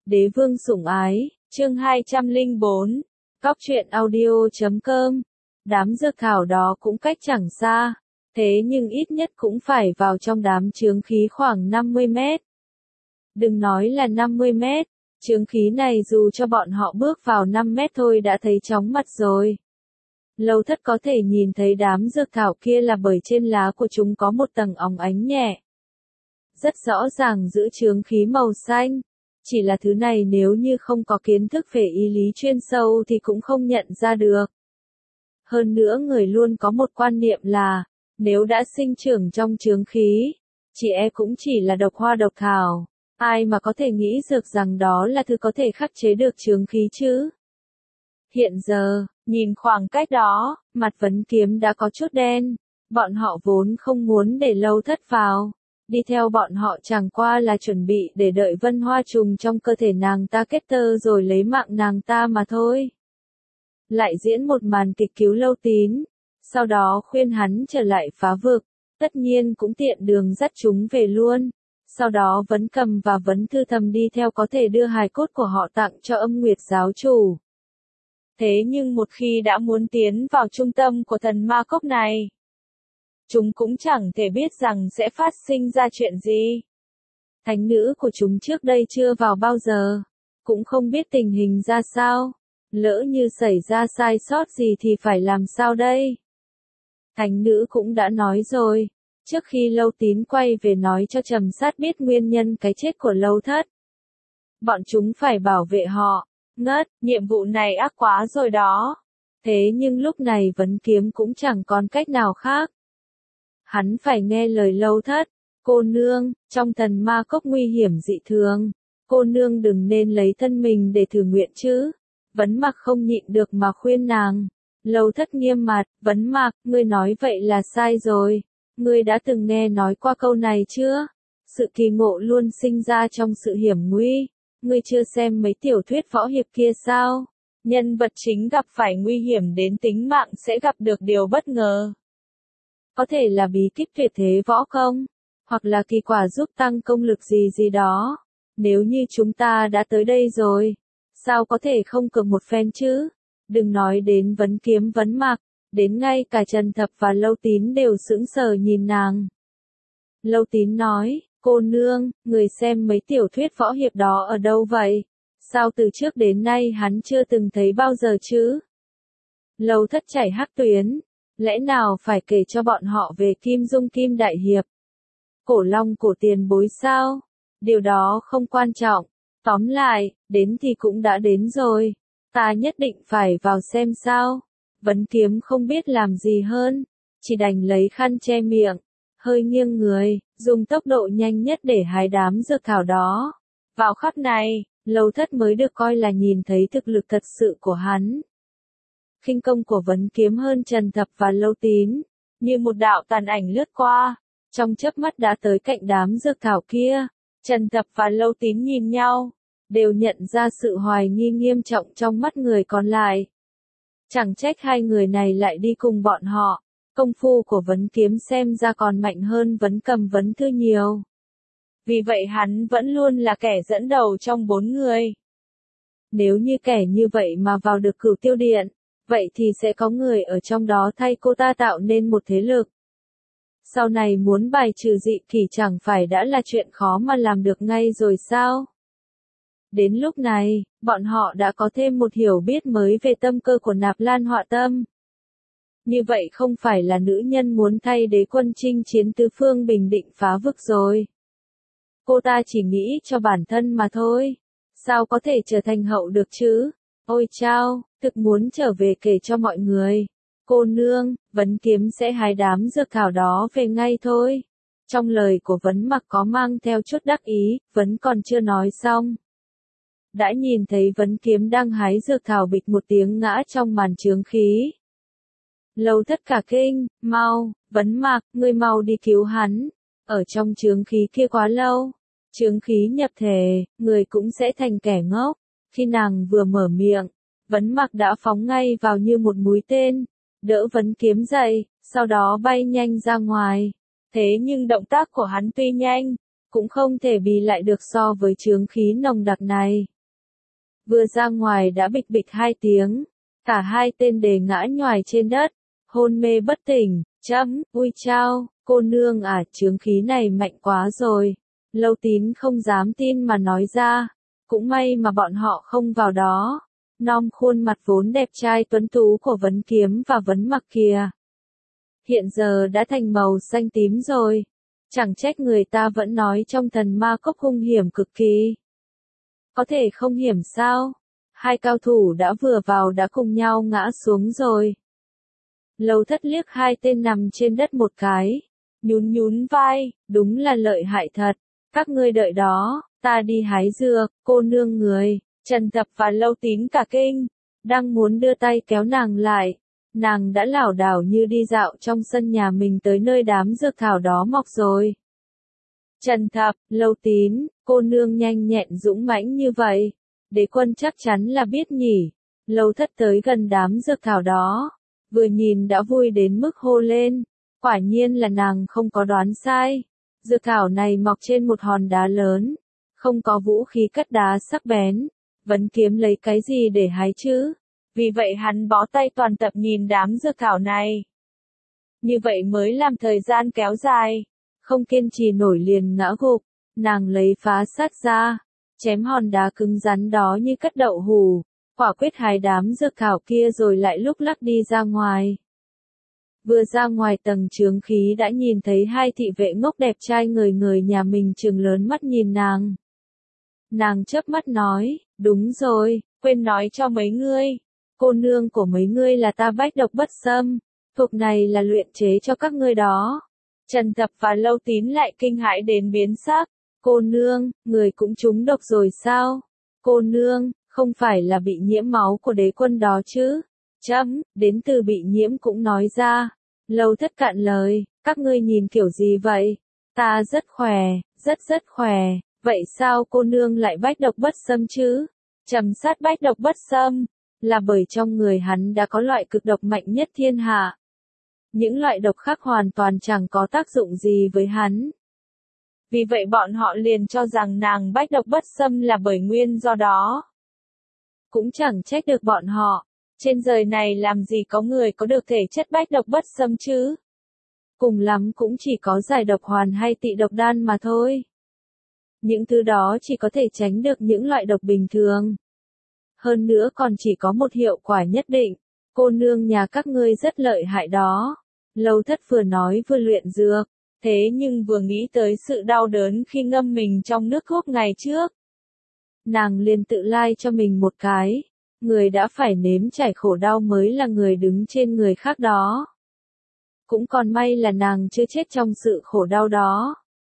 Đế vương sủng ái, chương 204, Cóc truyện audio.com. Đám dược thảo đó cũng cách chẳng xa, thế nhưng ít nhất cũng phải vào trong đám chướng khí khoảng 50 mét. Đừng nói là 50 mét, chướng khí này dù cho bọn họ bước vào 5 mét thôi đã thấy chóng mặt rồi. Lâu Thất có thể nhìn thấy đám dược thảo kia là bởi trên lá của chúng có một tầng óng ánh nhẹ. Rất rõ ràng giữ chướng khí màu xanh. Chỉ là thứ này nếu như không có kiến thức về y lý chuyên sâu thì cũng không nhận ra được. Hơn nữa người luôn có một quan niệm là, nếu đã sinh trưởng trong chướng khí, cũng chỉ là độc hoa độc thảo, ai mà có thể nghĩ được rằng đó là thứ có thể khắc chế được chướng khí chứ. Hiện giờ, nhìn khoảng cách đó, mặt Vấn Kiếm đã có chút đen, bọn họ vốn không muốn để Lâu Thất vào. Đi theo bọn họ chẳng qua là chuẩn bị để đợi vân hoa trùng trong cơ thể nàng ta kết tơ rồi lấy mạng nàng ta mà thôi. Lại diễn một màn kịch cứu Lâu Tín, sau đó khuyên hắn trở lại phá vực, tất nhiên cũng tiện đường dắt chúng về luôn. Sau đó Vấn Cầm và Vấn Thư Thầm đi theo có thể đưa hài cốt của họ tặng cho Âm Nguyệt giáo chủ. Thế nhưng một khi đã muốn tiến vào trung tâm của thần ma cốc này, chúng cũng chẳng thể biết rằng sẽ phát sinh ra chuyện gì. Thánh nữ của chúng trước đây chưa vào bao giờ, cũng không biết tình hình ra sao. Lỡ như xảy ra sai sót gì thì phải làm sao đây? Thánh nữ cũng đã nói rồi, trước khi Lâu Tín quay về nói cho Trầm Sát biết nguyên nhân cái chết của Lâu Thất. Bọn chúng phải bảo vệ họ. Ngất, nhiệm vụ này ác quá rồi đó. Thế nhưng lúc này Vấn Kiếm cũng chẳng còn cách nào khác. Hắn phải nghe lời Lâu Thất. Cô nương, trong thần ma cốc nguy hiểm dị thường. Cô nương đừng nên lấy thân mình để thử nguyện chứ. Vấn Mặc không nhịn được mà khuyên nàng. Lâu Thất nghiêm mặt, Vấn Mặc, ngươi nói vậy là sai rồi. Ngươi đã từng nghe nói qua câu này chưa? Sự kỳ ngộ luôn sinh ra trong sự hiểm nguy. Ngươi chưa xem mấy tiểu thuyết võ hiệp kia sao? Nhân vật chính gặp phải nguy hiểm đến tính mạng sẽ gặp được điều bất ngờ. Có thể là bí kíp tuyệt thế võ công, hoặc là kỳ quả giúp tăng công lực gì gì đó. Nếu như chúng ta đã tới đây rồi, sao có thể không cược một phen chứ? Đừng nói đến Vấn Kiếm Vấn Mặc, đến ngay cả Trần Thập và Lâu Tín đều sững sờ nhìn nàng. Lâu Tín nói, cô nương, người xem mấy tiểu thuyết võ hiệp đó ở đâu vậy? Sao từ trước đến nay hắn chưa từng thấy bao giờ chứ? Lâu Thất chảy hắc tuyến. Lẽ nào phải kể cho bọn họ về Kim Dung Kim Đại Hiệp? Cổ Long cổ tiền bối sao? Điều đó không quan trọng. Tóm lại, đến thì cũng đã đến rồi. Ta nhất định phải vào xem sao. Vấn Kiếm không biết làm gì hơn. Chỉ đành lấy khăn che miệng. Hơi nghiêng người, dùng tốc độ nhanh nhất để hái đám dược thảo đó. Vào khắc này, Lâu Thất mới được coi là nhìn thấy thực lực thật sự của hắn. Khinh công của Vấn Kiếm hơn Trần Thập và Lâu Tín, như một đạo tàn ảnh lướt qua, trong chớp mắt đã tới cạnh đám dược thảo kia. Trần Thập và Lâu Tín nhìn nhau, đều nhận ra sự hoài nghi nghiêm trọng trong mắt người còn lại. Chẳng trách hai người này lại đi cùng bọn họ, công phu của Vấn Kiếm xem ra còn mạnh hơn Vấn Cầm Vấn Thư nhiều. Vì vậy hắn vẫn luôn là kẻ dẫn đầu trong 4 người. Nếu như kẻ như vậy mà vào được Cửu Tiêu Điện, vậy thì sẽ có người ở trong đó thay cô ta tạo nên một thế lực. Sau này muốn bài trừ dị kỷ chẳng phải đã là chuyện khó mà làm được ngay rồi sao? Đến lúc này, bọn họ đã có thêm một hiểu biết mới về tâm cơ của Nạp Lan Họa Tâm. Như vậy không phải là nữ nhân muốn thay đế quân chinh chiến tứ phương bình định phá vực rồi. Cô ta chỉ nghĩ cho bản thân mà thôi. Sao có thể trở thành hậu được chứ? Ôi chao, thực muốn trở về kể cho mọi người. Cô nương, Vấn Kiếm sẽ hái đám dược thảo đó về ngay thôi. Trong lời của Vấn Mặc có mang theo chút đắc ý, Vấn còn chưa nói xong. Đã nhìn thấy Vấn Kiếm đang hái dược thảo bịch một tiếng ngã trong màn chướng khí. Lâu Thất cả kinh, mau, Vấn Mặc, ngươi mau đi cứu hắn. Ở trong chướng khí kia quá lâu. Chướng khí nhập thể, người cũng sẽ thành kẻ ngốc. Khi nàng vừa mở miệng, Vấn Mặc đã phóng ngay vào như một mũi tên, đỡ Vấn Kiếm dậy, sau đó bay nhanh ra ngoài. Thế nhưng động tác của hắn tuy nhanh, cũng không thể bì lại được so với chướng khí nồng đặc này. Vừa ra ngoài đã bịch bịch 2 tiếng, cả hai tên đều ngã nhoài trên đất, hôn mê bất tỉnh. Ui chao, cô nương à, chướng khí này mạnh quá rồi. Lâu Tín không dám tin mà nói ra, cũng may mà bọn họ không vào đó. Nom khuôn mặt vốn đẹp trai tuấn tú của Vấn Kiếm và Vấn Mặc kìa, hiện giờ đã thành màu xanh tím rồi. Chẳng trách người ta vẫn nói trong Thần Ma Cốc hung hiểm cực kỳ. Có thể không hiểm sao? Hai cao thủ đã vừa vào đã cùng nhau ngã xuống rồi. Lâu Thất liếc hai tên nằm trên đất một cái, nhún nhún vai, đúng là lợi hại thật. Các ngươi đợi đó, ta đi hái dược. Cô nương người. Trần Thập và Lâu Tín cả kinh, đang muốn đưa tay kéo nàng lại. Nàng đã lảo đảo như đi dạo trong sân nhà mình tới nơi đám dược thảo đó mọc rồi. Trần Thập, Lâu Tín, cô nương nhanh nhẹn dũng mãnh như vậy, đế quân chắc chắn là biết nhỉ. Lâu Thất tới gần đám dược thảo đó, vừa nhìn đã vui đến mức hô lên. Quả nhiên là nàng không có đoán sai. Dược thảo này mọc trên một hòn đá lớn, không có vũ khí cắt đá sắc bén. Vấn Kiếm lấy cái gì để hái chứ? Vì vậy hắn bó tay toàn tập nhìn đám dược thảo này. Như vậy mới làm thời gian kéo dài. Không kiên trì nổi liền ngã gục. Nàng lấy phá sát ra, chém hòn đá cứng rắn đó như cắt đậu hủ. Quả quyết hái đám dược thảo kia rồi lại lúc lắc đi ra ngoài. Vừa ra ngoài tầng chướng khí đã nhìn thấy hai thị vệ ngốc đẹp trai người người nhà mình trừng lớn mắt nhìn nàng. Nàng chớp mắt nói, đúng rồi, quên nói cho mấy ngươi. Cô nương của mấy ngươi là ta Bách Độc Bất Xâm, thuộc này là luyện chế cho các ngươi đó. Trần Thập và Lâu Tín lại kinh hãi đến biến sắc. Cô nương, người cũng trúng độc rồi sao? Cô nương, không phải là bị nhiễm máu của đế quân đó chứ? Đến từ bị nhiễm cũng nói ra. Lâu Thất cạn lời, các ngươi nhìn kiểu gì vậy? Ta rất khỏe, rất khỏe. Vậy sao cô nương lại Bách Độc Bất Xâm chứ? Trầm sát Bách Độc Bất Xâm là bởi trong người hắn đã có loại cực độc mạnh nhất thiên hạ. Những loại độc khác hoàn toàn chẳng có tác dụng gì với hắn. Vì vậy bọn họ liền cho rằng nàng Bách Độc Bất Xâm là bởi nguyên do đó. Cũng chẳng trách được bọn họ. Trên đời này làm gì có người có được thể chất Bách Độc Bất Xâm chứ? Cùng lắm cũng chỉ có giải độc hoàn hay tị độc đan mà thôi. Những thứ đó chỉ có thể tránh được những loại độc bình thường. Hơn nữa còn chỉ có một hiệu quả nhất định. Cô nương nhà các ngươi rất lợi hại đó. Lâu Thất vừa nói vừa luyện dược, thế nhưng vừa nghĩ tới sự đau đớn khi ngâm mình trong nước thuốc ngày trước. Nàng liền tự lai cho mình một cái. Người đã phải nếm trải khổ đau mới là người đứng trên người khác đó. Cũng còn may là nàng chưa chết trong sự khổ đau đó.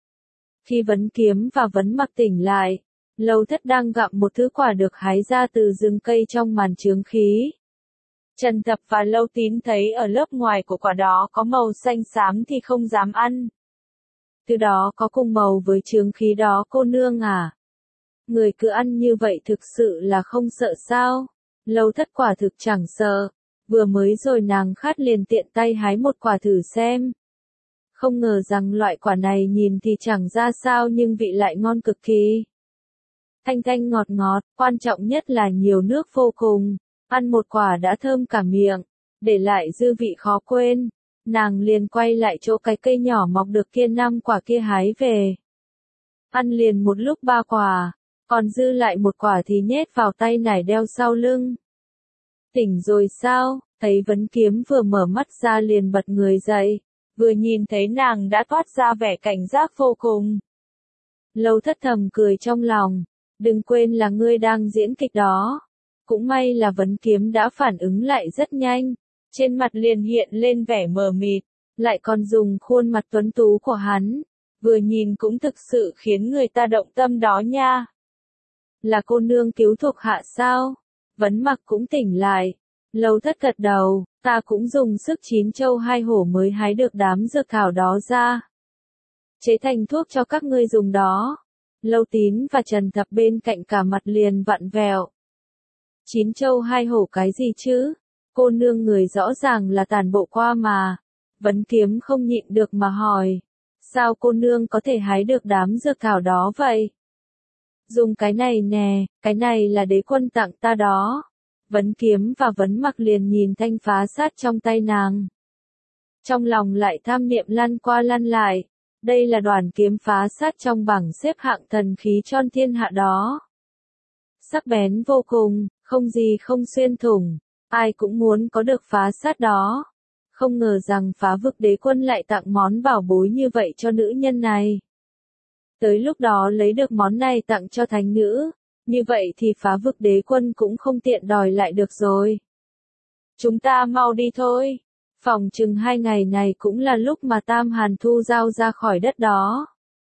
Khi Vấn Kiếm và Vấn Mặc tỉnh lại, Lâu Thất đang gặm một thứ quả được hái ra từ rừng cây trong màn chướng khí. Trần Thập và Lâu Tín thấy ở lớp ngoài của quả đó có màu xanh xám thì không dám ăn. Thứ đó có cùng màu với chướng khí đó cô nương à? Người cứ ăn như vậy thực sự là không sợ sao? Lâu Thất quả thực chẳng sợ. Vừa mới rồi nàng khát liền tiện tay hái một quả thử xem. Không ngờ rằng loại quả này nhìn thì chẳng ra sao nhưng vị lại ngon cực kỳ. Thanh thanh ngọt ngọt, quan trọng nhất là nhiều nước vô cùng. Ăn một quả đã thơm cả miệng, để lại dư vị khó quên. Nàng liền quay lại chỗ cái cây nhỏ mọc được kia 5 quả kia hái về. Ăn liền một lúc 3 quả, còn dư lại một quả thì nhét vào tay nải đeo sau lưng. Tỉnh rồi sao? Thấy Vấn Kiếm vừa mở mắt ra liền bật người dậy, vừa nhìn thấy nàng đã toát ra vẻ cảnh giác vô cùng. Lâu Thất thầm cười trong lòng, đừng quên là ngươi đang diễn kịch đó. Cũng may là Vấn Kiếm đã phản ứng lại rất nhanh, trên mặt liền hiện lên vẻ mờ mịt, lại còn dùng khuôn mặt tuấn tú của hắn, vừa nhìn cũng thực sự khiến người ta động tâm đó nha. Là cô nương cứu thuộc hạ sao? Vấn Mặc cũng tỉnh lại. Lâu Thất gật đầu, ta cũng dùng sức 9 châu 2 hổ mới hái được đám dược thảo đó ra. Chế thành thuốc cho các ngươi dùng đó. Lâu Tín và Trần Thập bên cạnh cả mặt liền vặn vẹo. 9 châu 2 hổ cái gì chứ? Cô nương người rõ ràng là tàn bộ qua mà. Vấn Kiếm không nhịn được mà hỏi. Sao cô nương có thể hái được đám dược thảo đó vậy? Dùng cái này nè, cái này là đế quân tặng ta đó. Vấn Kiếm và Vấn Mặc liền nhìn thanh phá sát trong tay nàng. Trong lòng lại tham niệm lăn qua lăn lại. Đây là đoàn kiếm phá sát trong bảng xếp hạng thần khí tròn thiên hạ đó. Sắc bén vô cùng, không gì không xuyên thủng. Ai cũng muốn có được phá sát đó. Không ngờ rằng Phá Vực Đế Quân lại tặng món bảo bối như vậy cho nữ nhân này. Tới lúc đó lấy được món này tặng cho thánh nữ, như vậy thì Phá Vực Đế Quân cũng không tiện đòi lại được rồi. Chúng ta mau đi thôi. Phòng chừng 2 ngày này cũng là lúc mà Tam Hàn thu giao ra khỏi đất đó.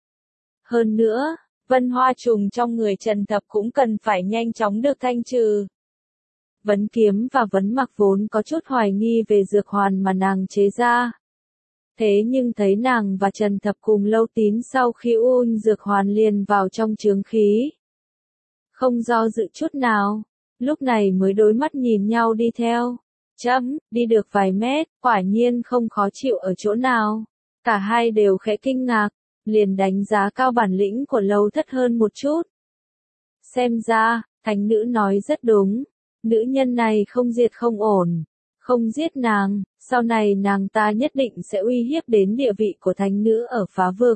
Hơn nữa, vân hoa trùng trong người Trần Thập cũng cần phải nhanh chóng được thanh trừ. Vấn Kiếm và Vấn Mặc vốn có chút hoài nghi về dược hoàn mà nàng chế ra. Thế nhưng thấy nàng và Trần Thập cùng Lâu Tín sau khi uôn dược hoàn liền vào trong chướng khí. Không do dự chút nào, lúc này mới đối mắt nhìn nhau đi theo. Đi được vài mét, quả nhiên không khó chịu ở chỗ nào. Cả hai đều khẽ kinh ngạc, liền đánh giá cao bản lĩnh của Lâu Thất hơn một chút. Xem ra, thánh nữ nói rất đúng. Nữ nhân này không diệt không ổn. Không giết nàng, sau này nàng ta nhất định sẽ uy hiếp đến địa vị của thánh nữ ở Phá Vực.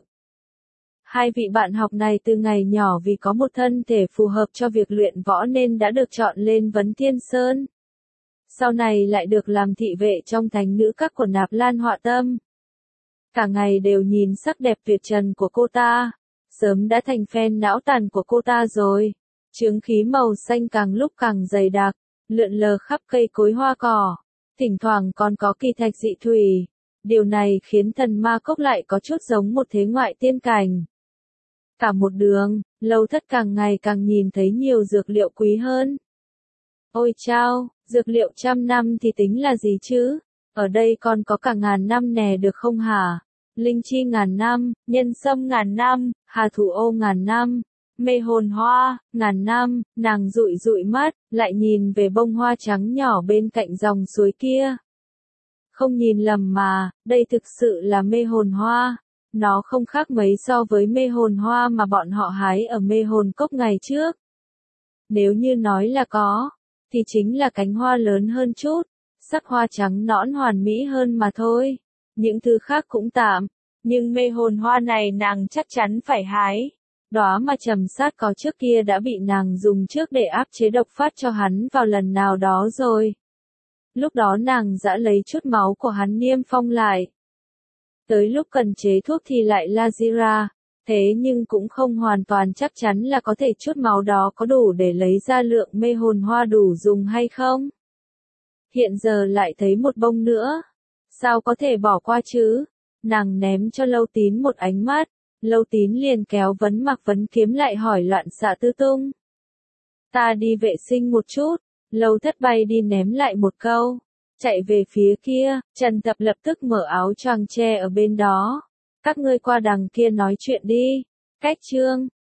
Hai vị bạn học này từ ngày nhỏ vì có một thân thể phù hợp cho việc luyện võ nên đã được chọn lên Vấn Thiên Sơn. Sau này lại được làm thị vệ trong thánh nữ các của Nạp Lan Họa Tâm. Cả ngày đều nhìn sắc đẹp tuyệt trần của cô ta, sớm đã thành fan não tàn của cô ta rồi. Chướng khí màu xanh càng lúc càng dày đặc, lượn lờ khắp cây cối hoa cỏ, thỉnh thoảng còn có kỳ thạch dị thủy. Điều này khiến Thần Ma Cốc lại có chút giống một thế ngoại tiên cảnh. Cả một đường, Lâu Thất càng ngày càng nhìn thấy nhiều dược liệu quý hơn. Ôi chao, dược liệu 100 năm thì tính là gì chứ? Ở đây còn có cả 1000 năm nè được không hả? Linh chi 1000 năm, nhân sâm 1000 năm, hà thủ ô 1000 năm, mê hồn hoa, 1000 năm. Nàng dụi dụi mắt, lại nhìn về bông hoa trắng nhỏ bên cạnh dòng suối kia. Không nhìn lầm mà, đây thực sự là mê hồn hoa. Nó không khác mấy so với mê hồn hoa mà bọn họ hái ở mê hồn cốc ngày trước. Nếu như nói là có, thì chính là cánh hoa lớn hơn chút, sắc hoa trắng nõn hoàn mỹ hơn mà thôi. Những thứ khác cũng tạm, nhưng mê hồn hoa này nàng chắc chắn phải hái. Đóa mà trầm sát có trước kia đã bị nàng dùng trước để áp chế độc phát cho hắn vào lần nào đó rồi. Lúc đó nàng đã lấy chút máu của hắn niêm phong lại. Tới lúc cần chế thuốc thì lại Lazira, thế nhưng cũng không hoàn toàn chắc chắn là có thể chút máu đó có đủ để lấy ra lượng mê hồn hoa đủ dùng hay không. Hiện giờ lại thấy một bông nữa. Sao có thể bỏ qua chứ? Nàng ném cho Lâu Tín một ánh mắt. Lâu Tín liền kéo Vấn Mặc Vấn Kiếm lại hỏi loạn xạ tứ tung. Ta đi vệ sinh một chút. Lâu Thất bay đi ném lại một câu. Chạy về phía kia, Trần Thập lập tức mở áo choàng che ở bên đó. Các ngươi qua đằng kia nói chuyện đi. Cách chương